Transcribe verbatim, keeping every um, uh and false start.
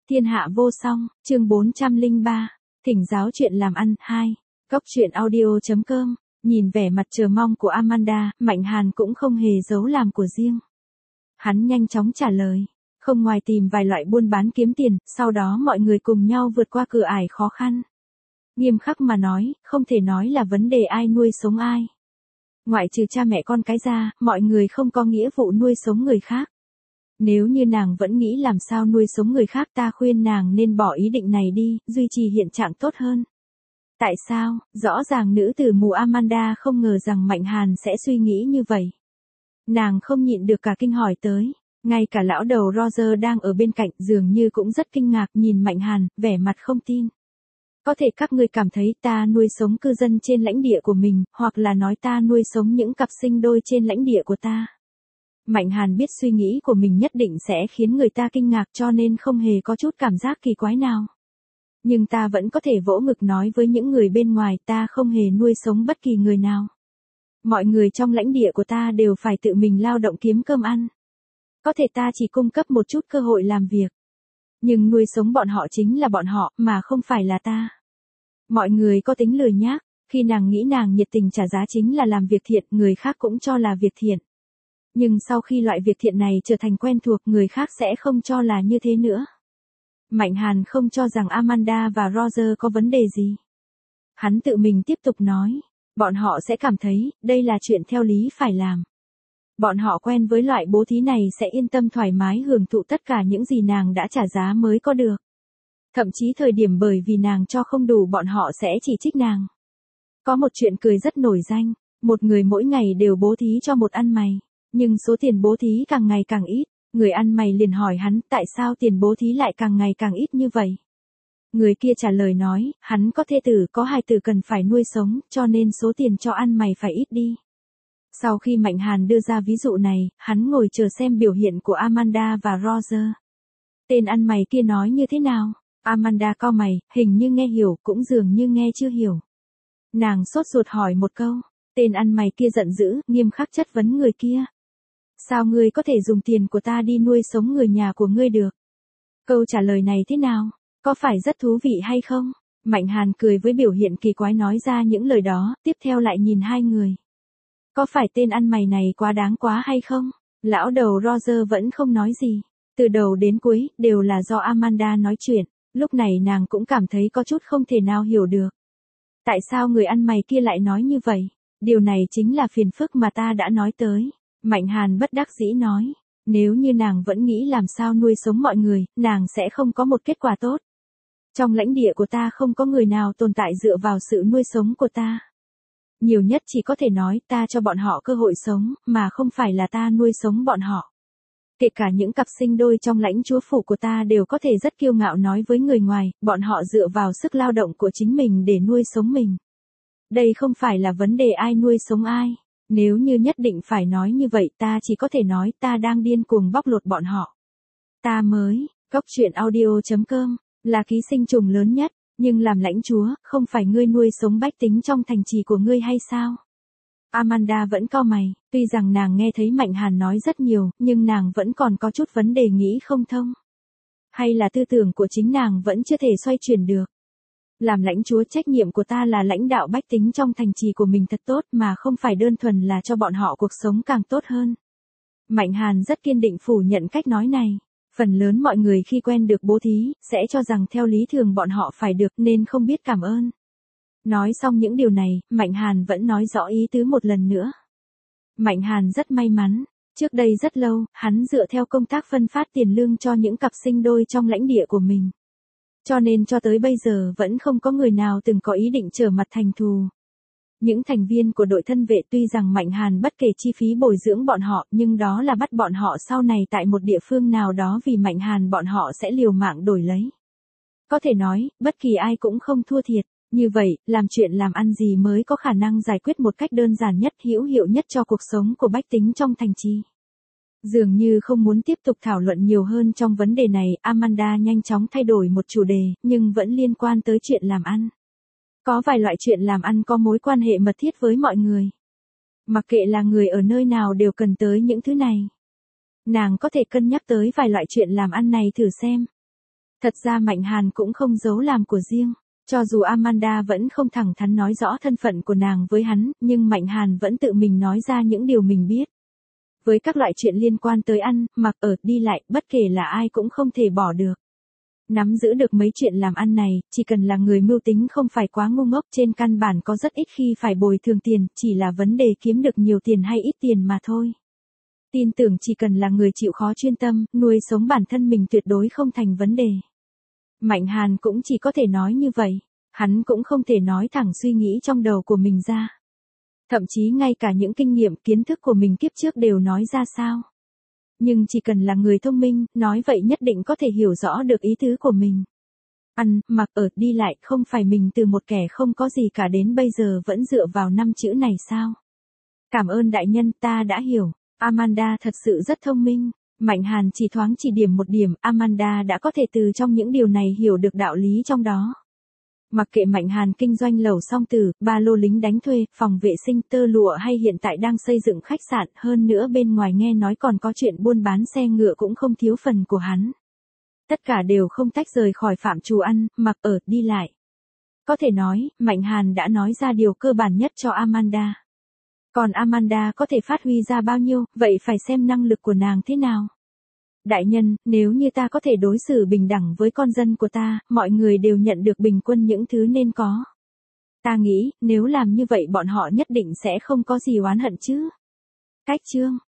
Thiên hạ vô song, chương bốn trăm lẻ ba, thỉnh giáo chuyện làm ăn, hai. Cốc truyện audio chấm com, nhìn vẻ mặt chờ mong của Amanda, Mạnh Hàn cũng không hề giấu làm của riêng. Hắn nhanh chóng trả lời, không ngoài tìm vài loại buôn bán kiếm tiền, sau đó mọi người cùng nhau vượt qua cửa ải khó khăn. Nghiêm khắc mà nói, không thể nói là vấn đề ai nuôi sống ai. Ngoại trừ cha mẹ con cái ra, mọi người không có nghĩa vụ nuôi sống người khác. Nếu như nàng vẫn nghĩ làm sao nuôi sống người khác, ta khuyên nàng nên bỏ ý định này đi, duy trì hiện trạng tốt hơn. Tại sao? Rõ ràng nữ tử mù Amanda không ngờ rằng Mạnh Hàn sẽ suy nghĩ như vậy. Nàng không nhịn được cả kinh hỏi tới. Ngay cả lão đầu Roger đang ở bên cạnh dường như cũng rất kinh ngạc nhìn Mạnh Hàn, vẻ mặt không tin. Có thể các ngươi cảm thấy ta nuôi sống cư dân trên lãnh địa của mình, hoặc là nói ta nuôi sống những cặp sinh đôi trên lãnh địa của ta. Mạnh Hàn biết suy nghĩ của mình nhất định sẽ khiến người ta kinh ngạc, cho nên không hề có chút cảm giác kỳ quái nào. Nhưng ta vẫn có thể vỗ ngực nói với những người bên ngoài, ta không hề nuôi sống bất kỳ người nào. Mọi người trong lãnh địa của ta đều phải tự mình lao động kiếm cơm ăn. Có thể ta chỉ cung cấp một chút cơ hội làm việc. Nhưng nuôi sống bọn họ chính là bọn họ, mà không phải là ta. Mọi người có tính lười nhác, khi nàng nghĩ nàng nhiệt tình trả giá chính là làm việc thiện, người khác cũng cho là việc thiện. Nhưng sau khi loại việc thiện này trở thành quen thuộc, người khác sẽ không cho là như thế nữa. Mạnh Hàn không cho rằng Amanda và Roger có vấn đề gì. Hắn tự mình tiếp tục nói, bọn họ sẽ cảm thấy, đây là chuyện theo lý phải làm. Bọn họ quen với loại bố thí này sẽ yên tâm thoải mái hưởng thụ tất cả những gì nàng đã trả giá mới có được. Thậm chí thời điểm bởi vì nàng cho không đủ bọn họ sẽ chỉ trích nàng. Có một chuyện cười rất nổi danh, một người mỗi ngày đều bố thí cho một ăn mày. Nhưng số tiền bố thí càng ngày càng ít, người ăn mày liền hỏi hắn tại sao tiền bố thí lại càng ngày càng ít như vậy. Người kia trả lời nói, hắn có thê tử có hài tử cần phải nuôi sống, cho nên số tiền cho ăn mày phải ít đi. Sau khi Mạnh Hàn đưa ra ví dụ này, hắn ngồi chờ xem biểu hiện của Amanda và Roger. Tên ăn mày kia nói như thế nào? Amanda cau mày, hình như nghe hiểu, cũng dường như nghe chưa hiểu. Nàng sốt ruột hỏi một câu, tên ăn mày kia giận dữ, nghiêm khắc chất vấn người kia. Sao ngươi có thể dùng tiền của ta đi nuôi sống người nhà của ngươi được? Câu trả lời này thế nào? Có phải rất thú vị hay không? Mạnh Hàn cười với biểu hiện kỳ quái nói ra những lời đó, tiếp theo lại nhìn hai người. Có phải tên ăn mày này quá đáng quá hay không? Lão đầu Roger vẫn không nói gì. Từ đầu đến cuối, đều là do Amanda nói chuyện. Lúc này nàng cũng cảm thấy có chút không thể nào hiểu được. Tại sao người ăn mày kia lại nói như vậy? Điều này chính là phiền phức mà ta đã nói tới. Mạnh Hàn bất đắc dĩ nói, nếu như nàng vẫn nghĩ làm sao nuôi sống mọi người, nàng sẽ không có một kết quả tốt. Trong lãnh địa của ta không có người nào tồn tại dựa vào sự nuôi sống của ta. Nhiều nhất chỉ có thể nói ta cho bọn họ cơ hội sống, mà không phải là ta nuôi sống bọn họ. Kể cả những cặp sinh đôi trong lãnh chúa phủ của ta đều có thể rất kiêu ngạo nói với người ngoài, bọn họ dựa vào sức lao động của chính mình để nuôi sống mình. Đây không phải là vấn đề ai nuôi sống ai. Nếu như nhất định phải nói như vậy ta chỉ có thể nói ta đang điên cuồng bóc lột bọn họ. Ta mới, cốc truyện audio chấm com, là ký sinh trùng lớn nhất, nhưng làm lãnh chúa, không phải ngươi nuôi sống bách tính trong thành trì của ngươi hay sao? Amanda vẫn cau mày, tuy rằng nàng nghe thấy Mạnh Hàn nói rất nhiều, nhưng nàng vẫn còn có chút vấn đề nghĩ không thông. Hay là tư tưởng của chính nàng vẫn chưa thể xoay chuyển được. Làm lãnh chúa trách nhiệm của ta là lãnh đạo bách tính trong thành trì của mình thật tốt mà không phải đơn thuần là cho bọn họ cuộc sống càng tốt hơn. Mạnh Hàn rất kiên định phủ nhận cách nói này. Phần lớn mọi người khi quen được bố thí, sẽ cho rằng theo lý thường bọn họ phải được nên không biết cảm ơn. Nói xong những điều này, Mạnh Hàn vẫn nói rõ ý tứ một lần nữa. Mạnh Hàn rất may mắn. Trước đây rất lâu, hắn dựa theo công tác phân phát tiền lương cho những cặp sinh đôi trong lãnh địa của mình. Cho nên cho tới bây giờ vẫn không có người nào từng có ý định trở mặt thành thù. Những thành viên của đội thân vệ tuy rằng Mạnh Hàn bất kể chi phí bồi dưỡng bọn họ, nhưng đó là bắt bọn họ sau này tại một địa phương nào đó vì Mạnh Hàn bọn họ sẽ liều mạng đổi lấy. Có thể nói, bất kỳ ai cũng không thua thiệt. Như vậy, làm chuyện làm ăn gì mới có khả năng giải quyết một cách đơn giản nhất, hữu hiệu nhất cho cuộc sống của bách tính trong thành trì. Dường như không muốn tiếp tục thảo luận nhiều hơn trong vấn đề này, Amanda nhanh chóng thay đổi một chủ đề, nhưng vẫn liên quan tới chuyện làm ăn. Có vài loại chuyện làm ăn có mối quan hệ mật thiết với mọi người. Mặc kệ là người ở nơi nào đều cần tới những thứ này. Nàng có thể cân nhắc tới vài loại chuyện làm ăn này thử xem. Thật ra Mạnh Hàn cũng không giấu làm của riêng. Cho dù Amanda vẫn không thẳng thắn nói rõ thân phận của nàng với hắn, nhưng Mạnh Hàn vẫn tự mình nói ra những điều mình biết. Với các loại chuyện liên quan tới ăn, mặc ở, đi lại, bất kể là ai cũng không thể bỏ được. Nắm giữ được mấy chuyện làm ăn này, chỉ cần là người mưu tính không phải quá ngu ngốc, trên căn bản có rất ít khi phải bồi thường tiền, chỉ là vấn đề kiếm được nhiều tiền hay ít tiền mà thôi. Tin tưởng chỉ cần là người chịu khó chuyên tâm, nuôi sống bản thân mình tuyệt đối không thành vấn đề. Mạnh Hàn cũng chỉ có thể nói như vậy, hắn cũng không thể nói thẳng suy nghĩ trong đầu của mình ra. Thậm chí ngay cả những kinh nghiệm kiến thức của mình kiếp trước đều nói ra sao. Nhưng chỉ cần là người thông minh, nói vậy nhất định có thể hiểu rõ được ý tứ của mình. Ăn, mặc ở, đi lại, không phải mình từ một kẻ không có gì cả đến bây giờ vẫn dựa vào năm chữ này sao? Cảm ơn đại nhân, ta đã hiểu. Amanda thật sự rất thông minh. Mạnh Hàn chỉ thoáng chỉ điểm một điểm, Amanda đã có thể từ trong những điều này hiểu được đạo lý trong đó. Mặc kệ Mạnh Hàn kinh doanh lẩu song tử, ba lô lính đánh thuê, phòng vệ sinh, tơ lụa hay hiện tại đang xây dựng khách sạn, hơn nữa bên ngoài nghe nói còn có chuyện buôn bán xe ngựa cũng không thiếu phần của hắn. Tất cả đều không tách rời khỏi phạm trù ăn, mặc ở, đi lại. Có thể nói, Mạnh Hàn đã nói ra điều cơ bản nhất cho Amanda. Còn Amanda có thể phát huy ra bao nhiêu, vậy phải xem năng lực của nàng thế nào. Đại nhân, nếu như ta có thể đối xử bình đẳng với con dân của ta, mọi người đều nhận được bình quân những thứ nên có. Ta nghĩ, nếu làm như vậy bọn họ nhất định sẽ không có gì oán hận chứ. Cách chương